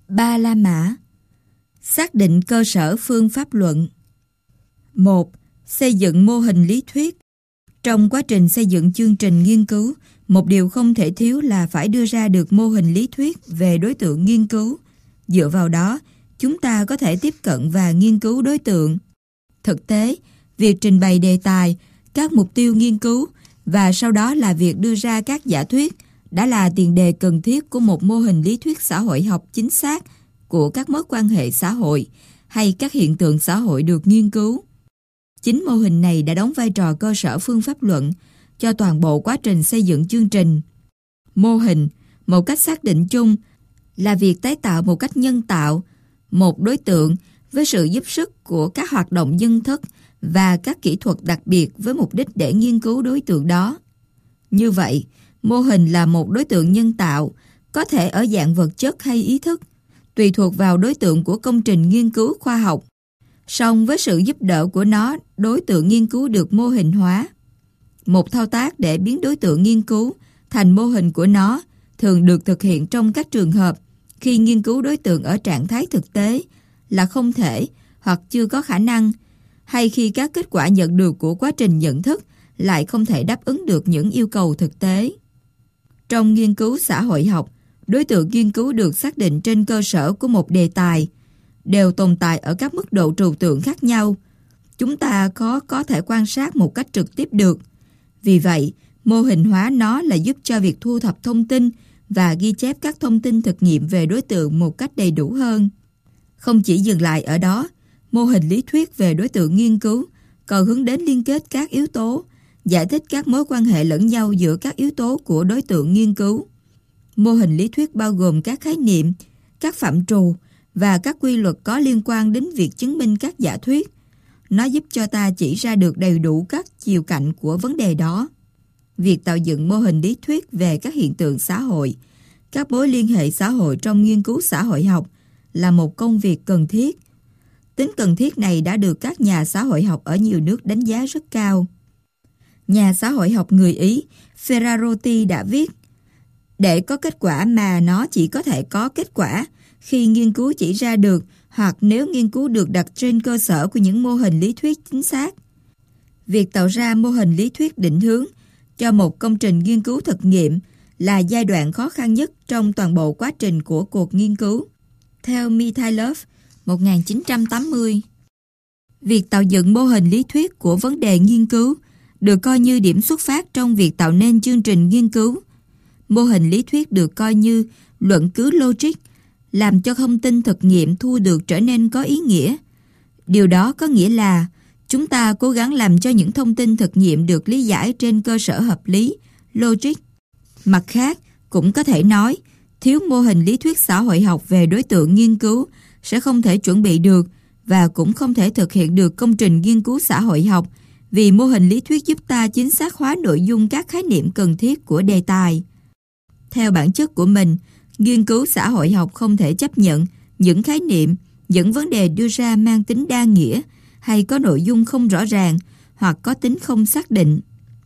Ba La Mã. Xác định cơ sở phương pháp luận. 1. Xây dựng mô hình lý thuyết. Trong quá trình xây dựng chương trình nghiên cứu, một điều không thể thiếu là phải đưa ra được mô hình lý thuyết về đối tượng nghiên cứu. Dựa vào đó, chúng ta có thể tiếp cận và nghiên cứu đối tượng. Thực tế, việc trình bày đề tài, các mục tiêu nghiên cứu và sau đó là việc đưa ra các giả thuyết đã là tiền đề cần thiết của một mô hình lý thuyết xã hội học chính xác của các mối quan hệ xã hội hay các hiện tượng xã hội được nghiên cứu. Chính mô hình này đã đóng vai trò cơ sở phương pháp luận cho toàn bộ quá trình xây dựng chương trình. Mô hình, một cách xác định chung, là việc tái tạo một cách nhân tạo một đối tượng với sự giúp sức của các hoạt động dân thức và các kỹ thuật đặc biệt với mục đích để nghiên cứu đối tượng đó. Như vậy, mô hình là một đối tượng nhân tạo, có thể ở dạng vật chất hay ý thức, tùy thuộc vào đối tượng của công trình nghiên cứu khoa học. Song với sự giúp đỡ của nó, đối tượng nghiên cứu được mô hình hóa. Một thao tác để biến đối tượng nghiên cứu thành mô hình của nó thường được thực hiện trong các trường hợp khi nghiên cứu đối tượng ở trạng thái thực tế là không thể hoặc chưa có khả năng, hay khi các kết quả nhận được của quá trình nhận thức lại không thể đáp ứng được những yêu cầu thực tế. Trong nghiên cứu xã hội học, đối tượng nghiên cứu được xác định trên cơ sở của một đề tài, đều tồn tại ở các mức độ trừu tượng khác nhau. Chúng ta có thể quan sát một cách trực tiếp được. Vì vậy, mô hình hóa nó là giúp cho việc thu thập thông tin và ghi chép các thông tin thực nghiệm về đối tượng một cách đầy đủ hơn. Không chỉ dừng lại ở đó, mô hình lý thuyết về đối tượng nghiên cứu còn hướng đến liên kết các yếu tố, giải thích các mối quan hệ lẫn nhau giữa các yếu tố của đối tượng nghiên cứu. Mô hình lý thuyết bao gồm các khái niệm, các phạm trù và các quy luật có liên quan đến việc chứng minh các giả thuyết. Nó giúp cho ta chỉ ra được đầy đủ các chiều cạnh của vấn đề đó. Việc tạo dựng mô hình lý thuyết về các hiện tượng xã hội, các mối liên hệ xã hội trong nghiên cứu xã hội học là một công việc cần thiết. Tính cần thiết này đã được các nhà xã hội học ở nhiều nước đánh giá rất cao. Nhà xã hội học người Ý Ferrarotti đã viết: để có kết quả mà nó chỉ có thể có kết quả khi nghiên cứu chỉ ra được hoặc nếu nghiên cứu được đặt trên cơ sở của những mô hình lý thuyết chính xác. Việc tạo ra mô hình lý thuyết định hướng cho một công trình nghiên cứu thực nghiệm là giai đoạn khó khăn nhất trong toàn bộ quá trình của cuộc nghiên cứu. Theo Mikhailov, 1980, việc tạo dựng mô hình lý thuyết của vấn đề nghiên cứu được coi như điểm xuất phát trong việc tạo nên chương trình nghiên cứu. Mô hình lý thuyết được coi như luận cứ logic, làm cho thông tin thực nghiệm thu được trở nên có ý nghĩa. Điều đó có nghĩa là chúng ta cố gắng làm cho những thông tin thực nghiệm được lý giải trên cơ sở hợp lý, logic. Mặt khác, cũng có thể nói, thiếu mô hình lý thuyết xã hội học về đối tượng nghiên cứu sẽ không thể chuẩn bị được và cũng không thể thực hiện được công trình nghiên cứu xã hội học, vì mô hình lý thuyết giúp ta chính xác hóa nội dung các khái niệm cần thiết của đề tài. Theo bản chất của mình, nghiên cứu xã hội học không thể chấp nhận những khái niệm, những vấn đề đưa ra mang tính đa nghĩa hay có nội dung không rõ ràng hoặc có tính không xác định.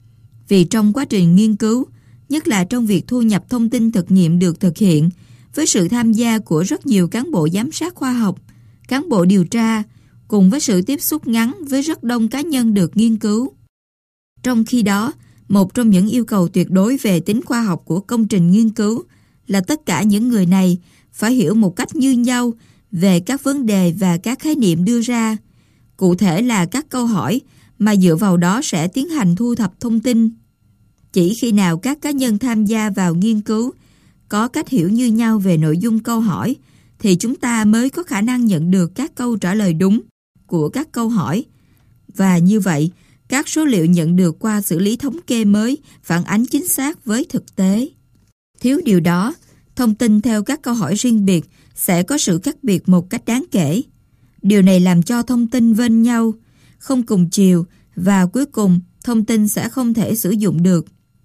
Vì trong quá trình nghiên cứu, nhất là trong việc thu nhập thông tin thực nghiệm được thực hiện với sự tham gia của rất nhiều cán bộ giám sát khoa học, cán bộ điều tra, cùng với sự tiếp xúc ngắn với rất đông cá nhân được nghiên cứu. Trong khi đó, một trong những yêu cầu tuyệt đối về tính khoa học của công trình nghiên cứu là tất cả những người này phải hiểu một cách như nhau về các vấn đề và các khái niệm đưa ra, cụ thể là các câu hỏi mà dựa vào đó sẽ tiến hành thu thập thông tin. Chỉ khi nào các cá nhân tham gia vào nghiên cứu có cách hiểu như nhau về nội dung câu hỏi thì chúng ta mới có khả năng nhận được các câu trả lời đúng của các câu hỏi. Và như vậy, các số liệu nhận được qua xử lý thống kê mới phản ánh chính xác với thực tế. Thiếu điều đó, thông tin theo các câu hỏi riêng biệt sẽ có sự khác biệt một cách đáng kể. Điều này làm cho thông tin vênh nhau, không cùng chiều và cuối cùng thông tin sẽ không thể sử dụng được.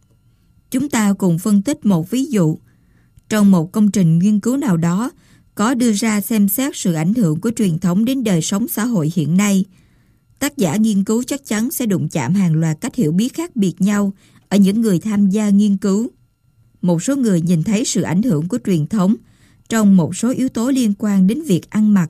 Chúng ta cùng phân tích một ví dụ. Trong một công trình nghiên cứu nào đó, có đưa ra xem xét sự ảnh hưởng của truyền thống đến đời sống xã hội hiện nay. Tác giả nghiên cứu chắc chắn sẽ đụng chạm hàng loạt cách hiểu biết khác biệt nhau ở những người tham gia nghiên cứu. Một số người nhìn thấy sự ảnh hưởng của truyền thống trong một số yếu tố liên quan đến việc ăn mặc.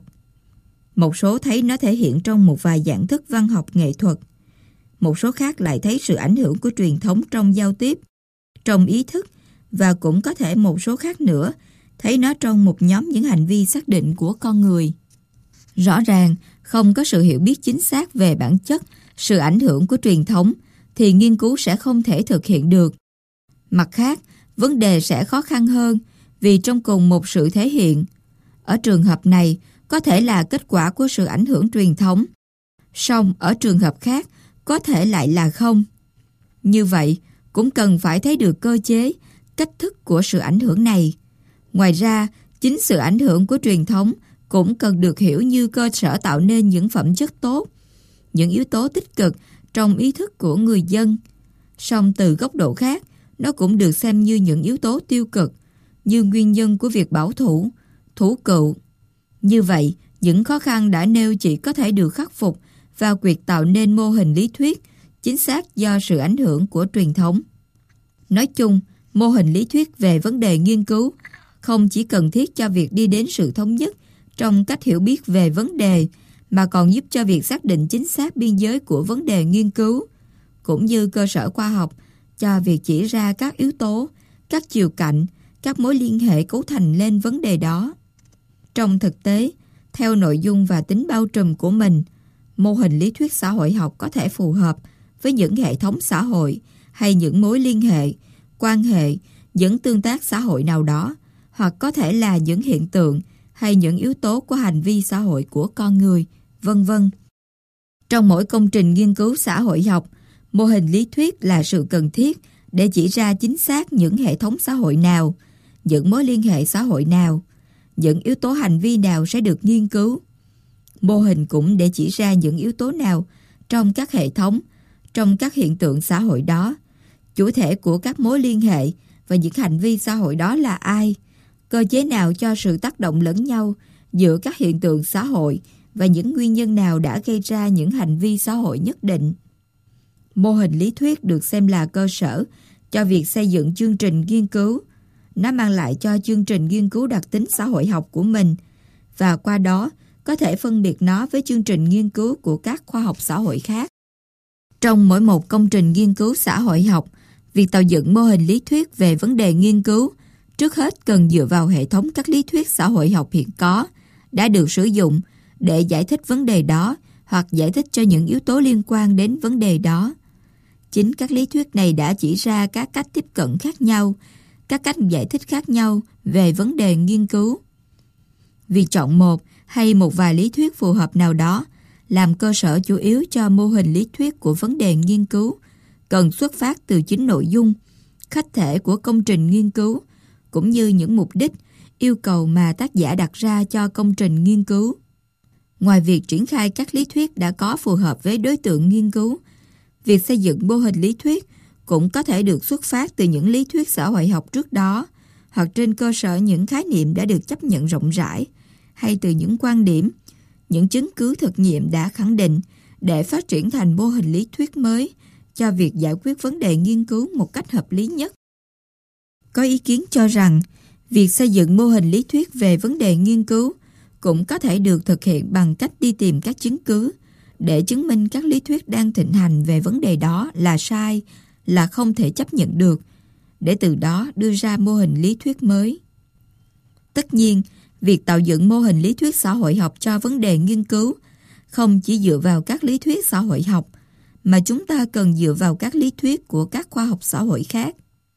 Một số thấy nó thể hiện trong một vài dạng thức văn học nghệ thuật. Một số khác lại thấy sự ảnh hưởng của truyền thống trong giao tiếp, trong ý thức, và cũng có thể một số khác nữa thấy nó trong một nhóm những hành vi xác định của con người. Rõ ràng, không có sự hiểu biết chính xác về bản chất, sự ảnh hưởng của truyền thống, thì nghiên cứu sẽ không thể thực hiện được. Mặt khác, vấn đề sẽ khó khăn hơn vì trong cùng một sự thể hiện. Ở trường hợp này, có thể là kết quả của sự ảnh hưởng truyền thống. Song ở trường hợp khác, có thể lại là không. Như vậy, cũng cần phải thấy được cơ chế, cách thức của sự ảnh hưởng này. Ngoài ra, chính sự ảnh hưởng của truyền thống cũng cần được hiểu như cơ sở tạo nên những phẩm chất tốt, những yếu tố tích cực trong ý thức của người dân. Song từ góc độ khác, nó cũng được xem như những yếu tố tiêu cực, như nguyên nhân của việc bảo thủ, thủ cựu. Như vậy, những khó khăn đã nêu chỉ có thể được khắc phục vào việc tạo nên mô hình lý thuyết chính xác do sự ảnh hưởng của truyền thống. Nói chung, mô hình lý thuyết về vấn đề nghiên cứu không chỉ cần thiết cho việc đi đến sự thống nhất trong cách hiểu biết về vấn đề, mà còn giúp cho việc xác định chính xác biên giới của vấn đề nghiên cứu, cũng như cơ sở khoa học cho việc chỉ ra các yếu tố, các chiều cạnh, các mối liên hệ cấu thành lên vấn đề đó. Trong thực tế, theo nội dung và tính bao trùm của mình, mô hình lý thuyết xã hội học có thể phù hợp với những hệ thống xã hội hay những mối liên hệ, quan hệ, những tương tác xã hội nào đó, hoặc có thể là những hiện tượng hay những yếu tố của hành vi xã hội của con người, vân vân. Trong mỗi công trình nghiên cứu xã hội học, mô hình lý thuyết là sự cần thiết để chỉ ra chính xác những hệ thống xã hội nào, những mối liên hệ xã hội nào, những yếu tố hành vi nào sẽ được nghiên cứu. Mô hình cũng để chỉ ra những yếu tố nào trong các hệ thống, trong các hiện tượng xã hội đó, chủ thể của các mối liên hệ và những hành vi xã hội đó là ai, cơ chế nào cho sự tác động lẫn nhau giữa các hiện tượng xã hội và những nguyên nhân nào đã gây ra những hành vi xã hội nhất định. Mô hình lý thuyết được xem là cơ sở cho việc xây dựng chương trình nghiên cứu. Nó mang lại cho chương trình nghiên cứu đặc tính xã hội học của mình, và qua đó có thể phân biệt nó với chương trình nghiên cứu của các khoa học xã hội khác. Trong mỗi một công trình nghiên cứu xã hội học, việc tạo dựng mô hình lý thuyết về vấn đề nghiên cứu trước hết cần dựa vào hệ thống các lý thuyết xã hội học hiện có, đã được sử dụng để giải thích vấn đề đó hoặc giải thích cho những yếu tố liên quan đến vấn đề đó. Chính các lý thuyết này đã chỉ ra các cách tiếp cận khác nhau, các cách giải thích khác nhau về vấn đề nghiên cứu. Việc chọn một hay một vài lý thuyết phù hợp nào đó làm cơ sở chủ yếu cho mô hình lý thuyết của vấn đề nghiên cứu cần xuất phát từ chính nội dung, khách thể của công trình nghiên cứu, cũng như những mục đích, yêu cầu mà tác giả đặt ra cho công trình nghiên cứu. Ngoài việc triển khai các lý thuyết đã có phù hợp với đối tượng nghiên cứu, việc xây dựng mô hình lý thuyết cũng có thể được xuất phát từ những lý thuyết xã hội học trước đó, hoặc trên cơ sở những khái niệm đã được chấp nhận rộng rãi, hay từ những quan điểm, những chứng cứ thực nghiệm đã khẳng định để phát triển thành mô hình lý thuyết mới cho việc giải quyết vấn đề nghiên cứu một cách hợp lý nhất. Có ý kiến cho rằng, việc xây dựng mô hình lý thuyết về vấn đề nghiên cứu cũng có thể được thực hiện bằng cách đi tìm các chứng cứ để chứng minh các lý thuyết đang thịnh hành về vấn đề đó là sai, là không thể chấp nhận được, để từ đó đưa ra mô hình lý thuyết mới. Tất nhiên, việc tạo dựng mô hình lý thuyết xã hội học cho vấn đề nghiên cứu không chỉ dựa vào các lý thuyết xã hội học, mà chúng ta cần dựa vào các lý thuyết của các khoa học xã hội khác.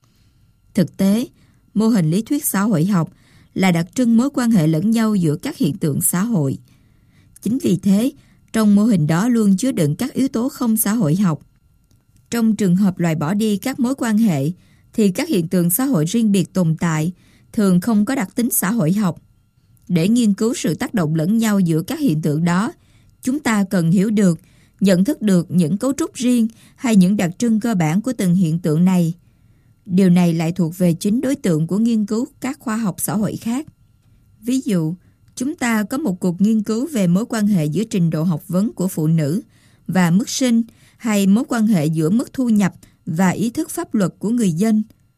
Thực tế, mô hình lý thuyết xã hội học là đặc trưng mối quan hệ lẫn nhau giữa các hiện tượng xã hội. Chính vì thế, trong mô hình đó luôn chứa đựng các yếu tố không xã hội học. Trong trường hợp loại bỏ đi các mối quan hệ, thì các hiện tượng xã hội riêng biệt tồn tại thường không có đặc tính xã hội học. Để nghiên cứu sự tác động lẫn nhau giữa các hiện tượng đó, chúng ta cần hiểu được, nhận thức được những cấu trúc riêng hay những đặc trưng cơ bản của từng hiện tượng này. Điều này lại thuộc về chính đối tượng của nghiên cứu các khoa học xã hội khác. Ví dụ, chúng ta có một cuộc nghiên cứu về mối quan hệ giữa trình độ học vấn của phụ nữ và mức sinh, hay mối quan hệ giữa mức thu nhập và ý thức pháp luật của người dân.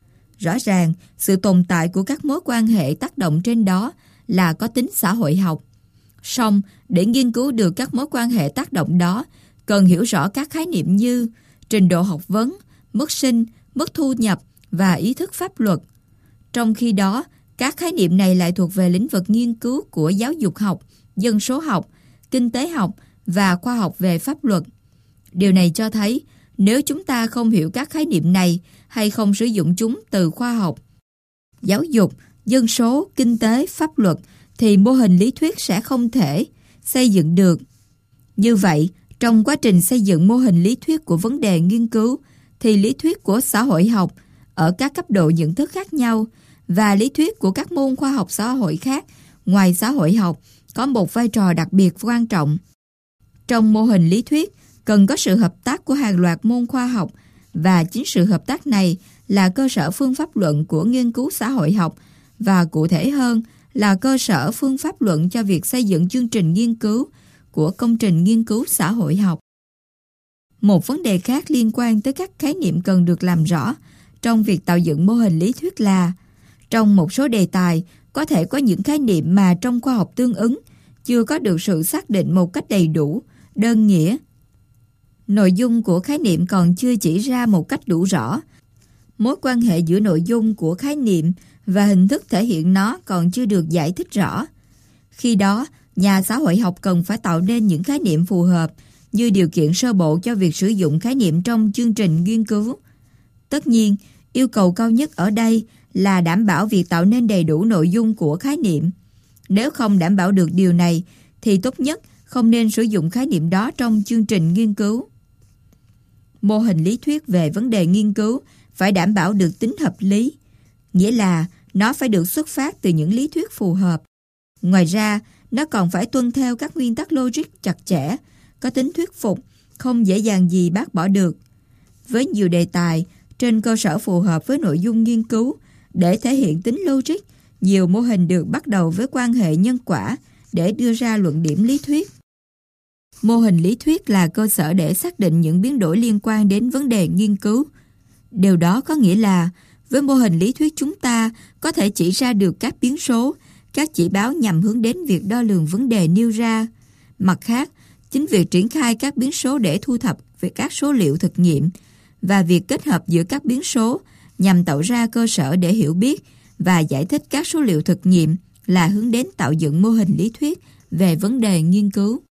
Rõ ràng, sự tồn tại của các mối quan hệ tác động trên đó là có tính xã hội học. Song, để nghiên cứu được các mối quan hệ tác động đó, cần hiểu rõ các khái niệm như trình độ học vấn, mức sinh, mức thu nhập và ý thức pháp luật. Trong khi đó, các khái niệm này lại thuộc về lĩnh vực nghiên cứu của giáo dục học, dân số học, kinh tế học và khoa học về pháp luật. Điều này cho thấy, nếu chúng ta không hiểu các khái niệm này hay không sử dụng chúng từ khoa học, giáo dục, dân số, kinh tế, pháp luật, thì mô hình lý thuyết sẽ không thể xây dựng được. Như vậy, trong quá trình xây dựng mô hình lý thuyết của vấn đề nghiên cứu, thì lý thuyết của xã hội học ở các cấp độ nhận thức khác nhau và lý thuyết của các môn khoa học xã hội khác ngoài xã hội học có một vai trò đặc biệt quan trọng. Trong mô hình lý thuyết, cần có sự hợp tác của hàng loạt môn khoa học và chính sự hợp tác này là cơ sở phương pháp luận của nghiên cứu xã hội học và cụ thể hơn là cơ sở phương pháp luận cho việc xây dựng chương trình nghiên cứu của công trình nghiên cứu xã hội học. Một vấn đề khác liên quan tới các khái niệm cần được làm rõ trong việc tạo dựng mô hình lý thuyết là trong một số đề tài có thể có những khái niệm mà trong khoa học tương ứng chưa có được sự xác định một cách đầy đủ, đơn nghĩa. Nội dung của khái niệm còn chưa chỉ ra một cách đủ rõ. Mối quan hệ giữa nội dung của khái niệm và hình thức thể hiện nó còn chưa được giải thích rõ. Khi đó, nhà xã hội học cần phải tạo nên những khái niệm phù hợp như điều kiện sơ bộ cho việc sử dụng khái niệm trong chương trình nghiên cứu. Tất nhiên, yêu cầu cao nhất ở đây là đảm bảo việc tạo nên đầy đủ nội dung của khái niệm. Nếu không đảm bảo được điều này, thì tốt nhất không nên sử dụng khái niệm đó trong chương trình nghiên cứu. Mô hình lý thuyết về vấn đề nghiên cứu phải đảm bảo được tính hợp lý, nghĩa là nó phải được xuất phát từ những lý thuyết phù hợp. Ngoài ra, nó còn phải tuân theo các nguyên tắc logic chặt chẽ, có tính thuyết phục, không dễ dàng gì bác bỏ được. Với nhiều đề tài, trên cơ sở phù hợp với nội dung nghiên cứu, để thể hiện tính logic, nhiều mô hình được bắt đầu với quan hệ nhân quả để đưa ra luận điểm lý thuyết. Mô hình lý thuyết là cơ sở để xác định những biến đổi liên quan đến vấn đề nghiên cứu. Điều đó có nghĩa là, với mô hình lý thuyết chúng ta có thể chỉ ra được các biến số, các chỉ báo nhằm hướng đến việc đo lường vấn đề nêu ra. Mặt khác, chính việc triển khai các biến số để thu thập về các số liệu thực nghiệm và việc kết hợp giữa các biến số nhằm tạo ra cơ sở để hiểu biết và giải thích các số liệu thực nghiệm là hướng đến tạo dựng mô hình lý thuyết về vấn đề nghiên cứu.